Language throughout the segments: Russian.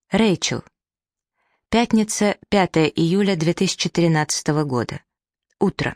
Рэйчел. Пятница, 5 июля 2013 года. Утро.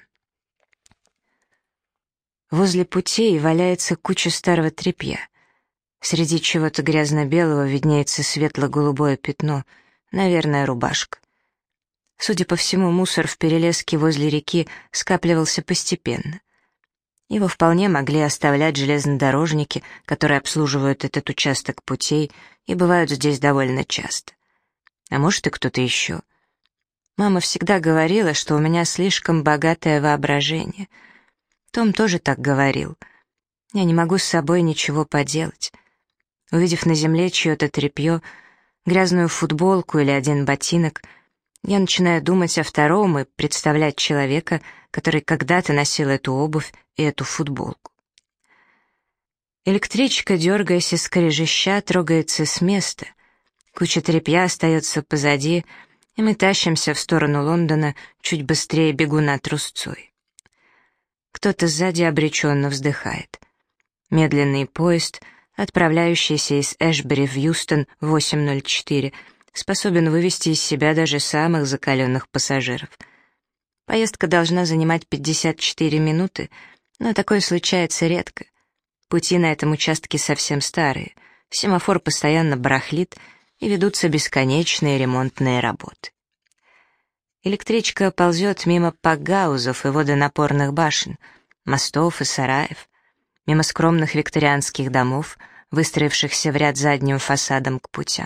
Возле путей валяется куча старого тряпья. Среди чего-то грязно-белого виднеется светло-голубое пятно, наверное, рубашка. Судя по всему, мусор в перелеске возле реки скапливался постепенно. Его вполне могли оставлять железнодорожники, которые обслуживают этот участок путей и бывают здесь довольно часто. А может, и кто-то еще. Мама всегда говорила, что у меня слишком богатое воображение. Том тоже так говорил. Я не могу с собой ничего поделать. Увидев на земле чье-то тряпье, грязную футболку или один ботинок, я начинаю думать о втором и представлять человека, который когда-то носил эту обувь и эту футболку. Электричка, дергаясь и скрежеща, трогается с места. Куча тряпья остается позади, и мы тащимся в сторону Лондона чуть быстрее бегуна трусцой. Кто-то сзади обреченно вздыхает. Медленный поезд, отправляющийся из Эшбери в Юстон 8:04, способен вывести из себя даже самых закаленных пассажиров. Поездка должна занимать 54 минуты, но такое случается редко. Пути на этом участке совсем старые, семафор постоянно барахлит, и ведутся бесконечные ремонтные работы. Электричка ползет мимо пакгаузов и водонапорных башен, мостов и сараев, мимо скромных викторианских домов, выстроившихся в ряд задним фасадом к путям.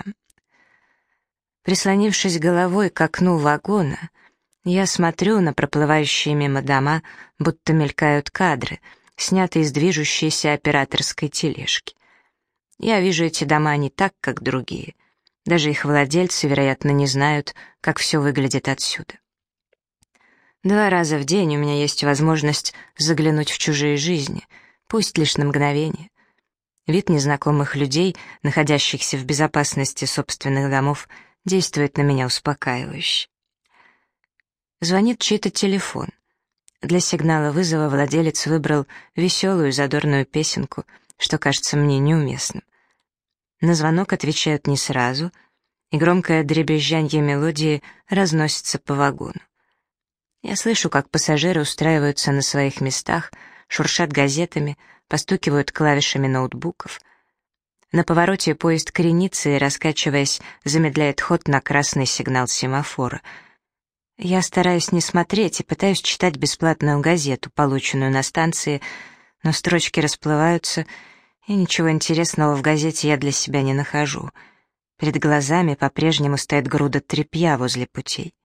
Прислонившись головой к окну вагона, я смотрю на проплывающие мимо дома, будто мелькают кадры, снятые из движущейся операторской тележки. Я вижу эти дома не так, как другие. Даже их владельцы, вероятно, не знают, как все выглядит отсюда. 2 раза в день у меня есть возможность заглянуть в чужие жизни, пусть лишь на мгновение. Вид незнакомых людей, находящихся в безопасности собственных домов, действует на меня успокаивающе. Звонит чей-то телефон. Для сигнала вызова владелец выбрал веселую задорную песенку, что кажется мне неуместным. На звонок отвечают не сразу, и громкое дребезжанье мелодии разносится по вагону. Я слышу, как пассажиры устраиваются на своих местах, шуршат газетами, постукивают клавишами ноутбуков. На повороте поезд кренится и, раскачиваясь, замедляет ход на красный сигнал семафора. Я стараюсь не смотреть и пытаюсь читать бесплатную газету, полученную на станции, но строчки расплываются, и ничего интересного в газете я для себя не нахожу. Перед глазами по-прежнему стоит груда тряпья возле путей.